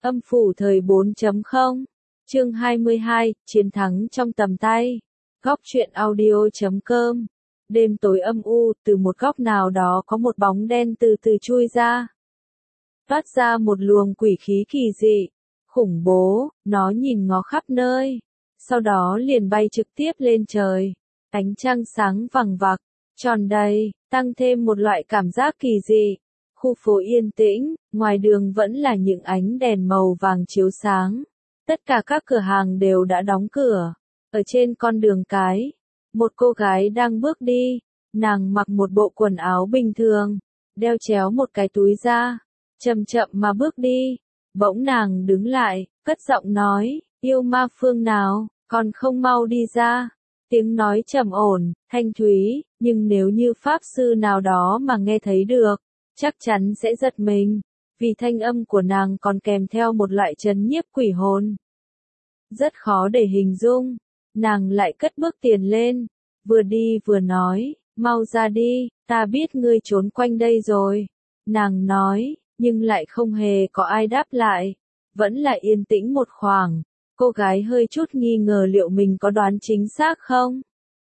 Âm phủ thời 4.0, chương 22, chiến thắng trong tầm tay. Góc truyện audio.com. Đêm tối âm u, từ một góc nào đó có một bóng đen từ từ chui ra. Toát ra một luồng quỷ khí kỳ dị, khủng bố, nó nhìn ngó khắp nơi. Sau đó liền bay trực tiếp lên trời. Ánh trăng sáng vằng vặc, tròn đầy, tăng thêm một loại cảm giác kỳ dị. Khu phố yên tĩnh, ngoài đường vẫn là những ánh đèn màu vàng chiếu sáng. Tất cả các cửa hàng đều đã đóng cửa. Ở trên con đường cái, một cô gái đang bước đi. Nàng mặc một bộ quần áo bình thường, đeo chéo một cái túi da, chậm chậm mà bước đi. Bỗng nàng đứng lại, cất giọng nói, yêu ma phương nào, còn không mau đi ra. Tiếng nói trầm ổn, thanh thúy, nhưng nếu như pháp sư nào đó mà nghe thấy được, chắc chắn sẽ giật mình, vì thanh âm của nàng còn kèm theo một loại trấn nhiếp quỷ hồn. Rất khó để hình dung, nàng lại cất bước tiền lên, vừa đi vừa nói, mau ra đi, ta biết ngươi trốn quanh đây rồi. Nàng nói, nhưng lại không hề có ai đáp lại, vẫn là yên tĩnh một khoảng. Cô gái hơi chút nghi ngờ liệu mình có đoán chính xác không?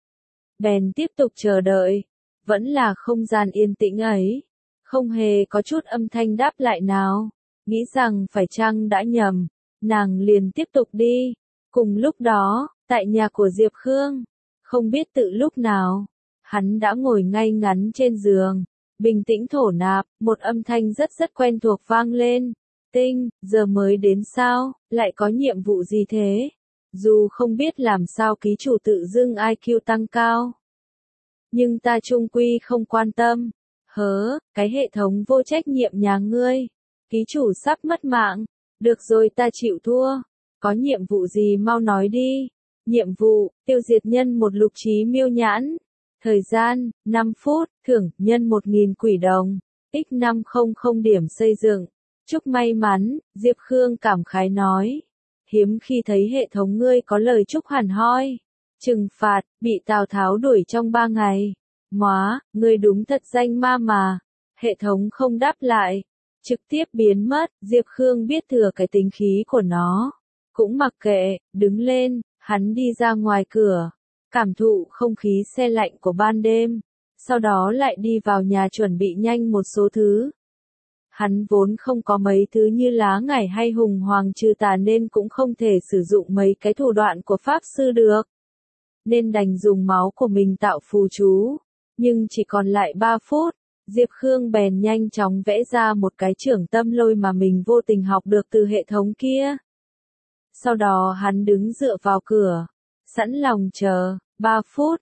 Bèn tiếp tục chờ đợi, vẫn là không gian yên tĩnh ấy, không hề có chút âm thanh đáp lại nào, nghĩ rằng phải chăng đã nhầm, nàng liền tiếp tục đi. Cùng lúc đó, tại nhà của Diệp Khương, không biết tự lúc nào, hắn đã ngồi ngay ngắn trên giường, bình tĩnh thổ nạp, một âm thanh rất quen thuộc vang lên. Tinh, giờ mới đến sao, lại có nhiệm vụ gì thế? Dù không biết làm sao ký chủ tự dưng IQ tăng cao, nhưng ta chung quy không quan tâm. Hớ, cái hệ thống vô trách nhiệm nhà ngươi. Ký chủ sắp mất mạng. Được rồi, ta chịu thua. Có nhiệm vụ gì mau nói đi. Nhiệm vụ, tiêu diệt nhân một lục trí miêu nhãn. Thời gian, 5 phút, thưởng, nhân 1.000 quỷ đồng. X500 điểm xây dựng. Chúc may mắn, Diệp Khương cảm khái nói. Hiếm khi thấy hệ thống ngươi có lời chúc hẳn hoi. Trừng phạt, bị Tào Tháo đuổi trong 3 ngày. Móa, ngươi đúng thật danh ma mà. Hệ thống không đáp lại, trực tiếp biến mất. Diệp Khương biết thừa cái tính khí của nó, cũng mặc kệ, đứng lên, hắn đi ra ngoài cửa, cảm thụ không khí se lạnh của ban đêm, sau đó lại đi vào nhà chuẩn bị nhanh một số thứ. Hắn vốn không có mấy thứ như lá ngải hay hùng hoàng trừ tà nên cũng không thể sử dụng mấy cái thủ đoạn của pháp sư được, nên đành dùng máu của mình tạo phù chú. Nhưng chỉ còn lại 3 phút, Diệp Khương bèn nhanh chóng vẽ ra một cái trưởng tâm lôi mà mình vô tình học được từ hệ thống kia. Sau đó hắn đứng dựa vào cửa, sẵn lòng chờ. 3 phút,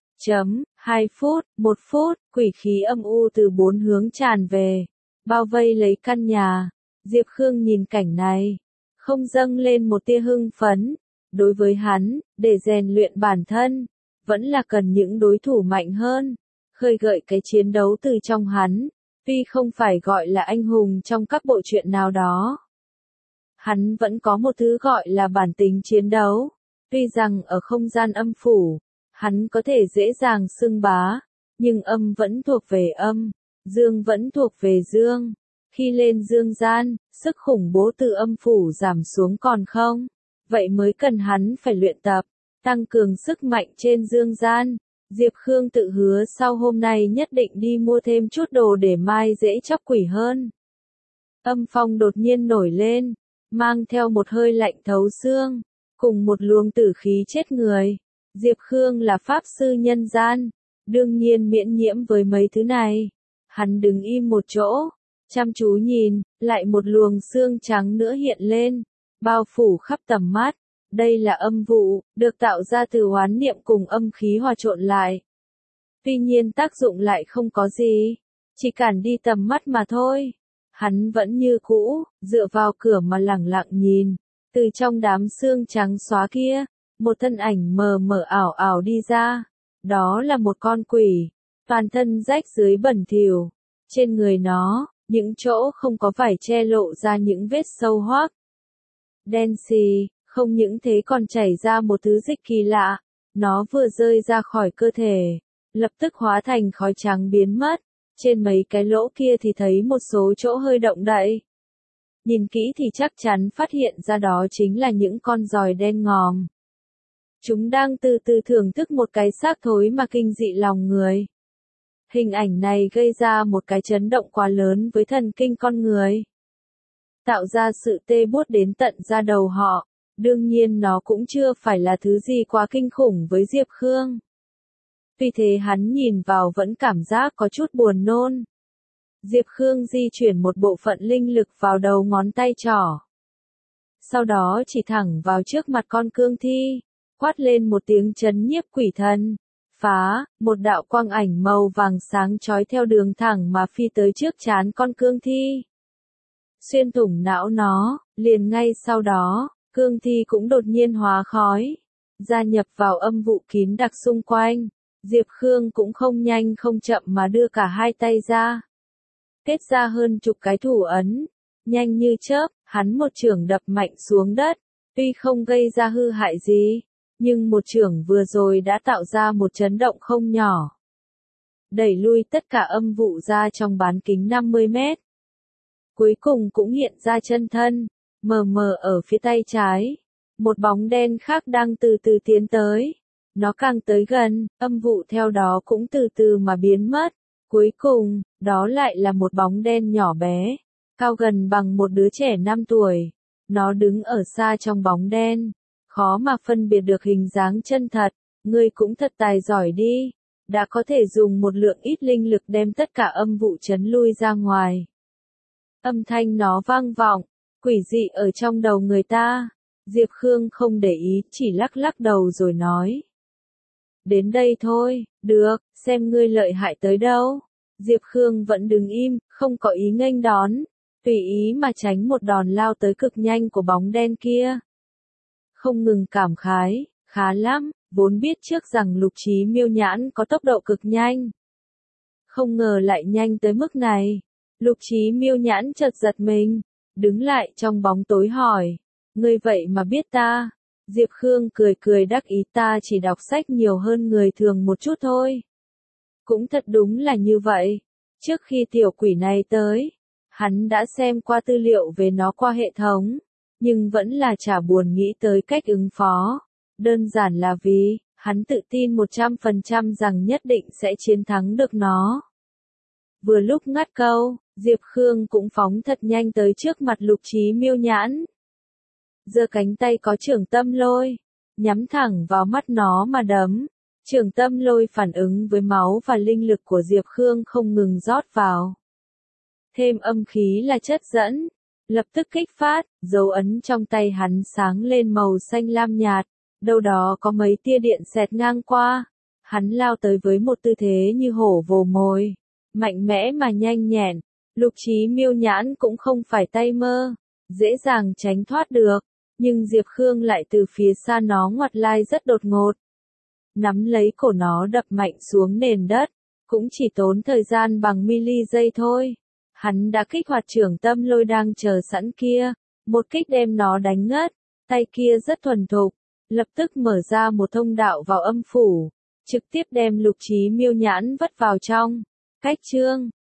2 phút, 1 phút, quỷ khí âm u từ 4 hướng tràn về, bao vây lấy căn nhà. Diệp Khương nhìn cảnh này, không dâng lên một tia hưng phấn. Đối với hắn, để rèn luyện bản thân, vẫn là cần những đối thủ mạnh hơn, khơi gợi cái chiến đấu từ trong hắn, tuy không phải gọi là anh hùng trong các bộ truyện nào đó. Hắn vẫn có một thứ gọi là bản tính chiến đấu, tuy rằng ở không gian âm phủ, hắn có thể dễ dàng xưng bá, nhưng âm vẫn thuộc về âm, dương vẫn thuộc về dương. Khi lên dương gian, sức khủng bố từ âm phủ giảm xuống còn không, vậy mới cần hắn phải luyện tập, tăng cường sức mạnh trên dương gian. Diệp Khương tự hứa sau hôm nay nhất định đi mua thêm chút đồ để mai dễ chóc quỷ hơn. Âm phong đột nhiên nổi lên, mang theo một hơi lạnh thấu xương, cùng một luồng tử khí chết người. Diệp Khương là pháp sư nhân gian, đương nhiên miễn nhiễm với mấy thứ này. Hắn đứng im một chỗ, chăm chú nhìn, lại một luồng xương trắng nữa hiện lên, bao phủ khắp tầm mắt. Đây là âm vụ, được tạo ra từ oán niệm cùng âm khí hòa trộn lại. Tuy nhiên tác dụng lại không có gì, chỉ cản đi tầm mắt mà thôi. Hắn vẫn như cũ, dựa vào cửa mà lẳng lặng nhìn. Từ trong đám xương trắng xóa kia, một thân ảnh mờ mờ ảo ảo đi ra. Đó là một con quỷ, toàn thân rách dưới bẩn thỉu. Trên người nó, những chỗ không có vải che lộ ra những vết sâu hoác. Đen xì. Không những thế còn chảy ra một thứ dịch kỳ lạ, nó vừa rơi ra khỏi cơ thể, lập tức hóa thành khói trắng biến mất, trên mấy cái lỗ kia thì thấy một số chỗ hơi động đậy. nhìn kỹ thì chắc chắn phát hiện ra đó chính là những con giòi đen ngòm. Chúng đang từ từ thưởng thức một cái xác thối mà kinh dị lòng người. Hình ảnh này gây ra một cái chấn động quá lớn với thần kinh con người. Tạo ra sự tê buốt đến tận da đầu họ. Đương nhiên nó cũng chưa phải là thứ gì quá kinh khủng với Diệp Khương. Vì thế hắn nhìn vào vẫn cảm giác có chút buồn nôn. Diệp Khương di chuyển một bộ phận linh lực vào đầu ngón tay trỏ. Sau đó chỉ thẳng vào trước mặt con cương thi, quát lên một tiếng trấn nhiếp quỷ thần. Phá, một đạo quang ảnh màu vàng sáng chói theo đường thẳng mà phi tới trước trán con cương thi. Xuyên thủng não nó, liền ngay sau đó, cương thi cũng đột nhiên hóa khói, gia nhập vào âm vụ kín đặc xung quanh. Diệp Khương cũng không nhanh không chậm mà đưa cả hai tay ra. Kết ra hơn chục cái thủ ấn, nhanh như chớp, hắn một chưởng đập mạnh xuống đất, tuy không gây ra hư hại gì, nhưng một chưởng vừa rồi đã tạo ra một chấn động không nhỏ. Đẩy lui tất cả âm vụ ra trong bán kính 50 mét. Cuối cùng cũng hiện ra chân thân, mờ mờ ở phía tay trái. Một bóng đen khác đang từ từ tiến tới. Nó càng tới gần, âm vụ theo đó cũng từ từ mà biến mất. Cuối cùng, đó lại là một bóng đen nhỏ bé, cao gần bằng một đứa trẻ 5 tuổi. Nó đứng ở xa trong bóng đen, khó mà phân biệt được hình dáng chân thật. Ngươi cũng thật tài giỏi đi, đã có thể dùng một lượng ít linh lực đem tất cả âm vụ trấn lui ra ngoài. Âm thanh nó vang vọng, quỷ dị ở trong đầu người ta. Diệp Khương không để ý, chỉ lắc lắc đầu rồi nói. Đến đây thôi, được, xem ngươi lợi hại tới đâu. Diệp Khương vẫn đứng im, không có ý nghênh đón, tùy ý mà tránh một đòn lao tới cực nhanh của bóng đen kia. Không ngừng cảm khái, khá lắm, vốn biết trước rằng Lục Trí Miêu Nhãn có tốc độ cực nhanh. Không ngờ lại nhanh tới mức này. Lục Trí Miêu Nhãn chợt giật mình, đứng lại trong bóng tối hỏi, ngươi vậy mà biết ta? Diệp Khương cười cười đắc ý, ta chỉ đọc sách nhiều hơn người thường một chút thôi. Cũng thật đúng là như vậy. Trước khi tiểu quỷ này tới, hắn đã xem qua tư liệu về nó qua hệ thống, nhưng vẫn là chả buồn nghĩ tới cách ứng phó. Đơn giản là vì, hắn tự tin 100% rằng nhất định sẽ chiến thắng được nó. Vừa lúc ngắt câu, Diệp Khương cũng phóng thật nhanh tới trước mặt Lục Trí Miêu Nhãn. Giơ cánh tay có Chưởng Tâm Lôi, nhắm thẳng vào mắt nó mà đấm. Chưởng Tâm Lôi phản ứng với máu và linh lực của Diệp Khương không ngừng rót vào. Thêm âm khí là chất dẫn, lập tức kích phát, dấu ấn trong tay hắn sáng lên màu xanh lam nhạt, đâu đó có mấy tia điện xẹt ngang qua. Hắn lao tới với một tư thế như hổ vồ mồi, mạnh mẽ mà nhanh nhẹn. Lục Trí Miêu Nhãn cũng không phải tay mơ, dễ dàng tránh thoát được, nhưng Diệp Khương lại từ phía xa nó ngoặt lai rất đột ngột. Nắm lấy cổ nó đập mạnh xuống nền đất, cũng chỉ tốn thời gian bằng mili giây thôi. Hắn đã kích hoạt Chưởng Tâm Lôi đang chờ sẵn kia, một kích đem nó đánh ngất, tay kia rất thuần thục, lập tức mở ra một thông đạo vào âm phủ, trực tiếp đem Lục Trí Miêu Nhãn vất vào trong. Cách chương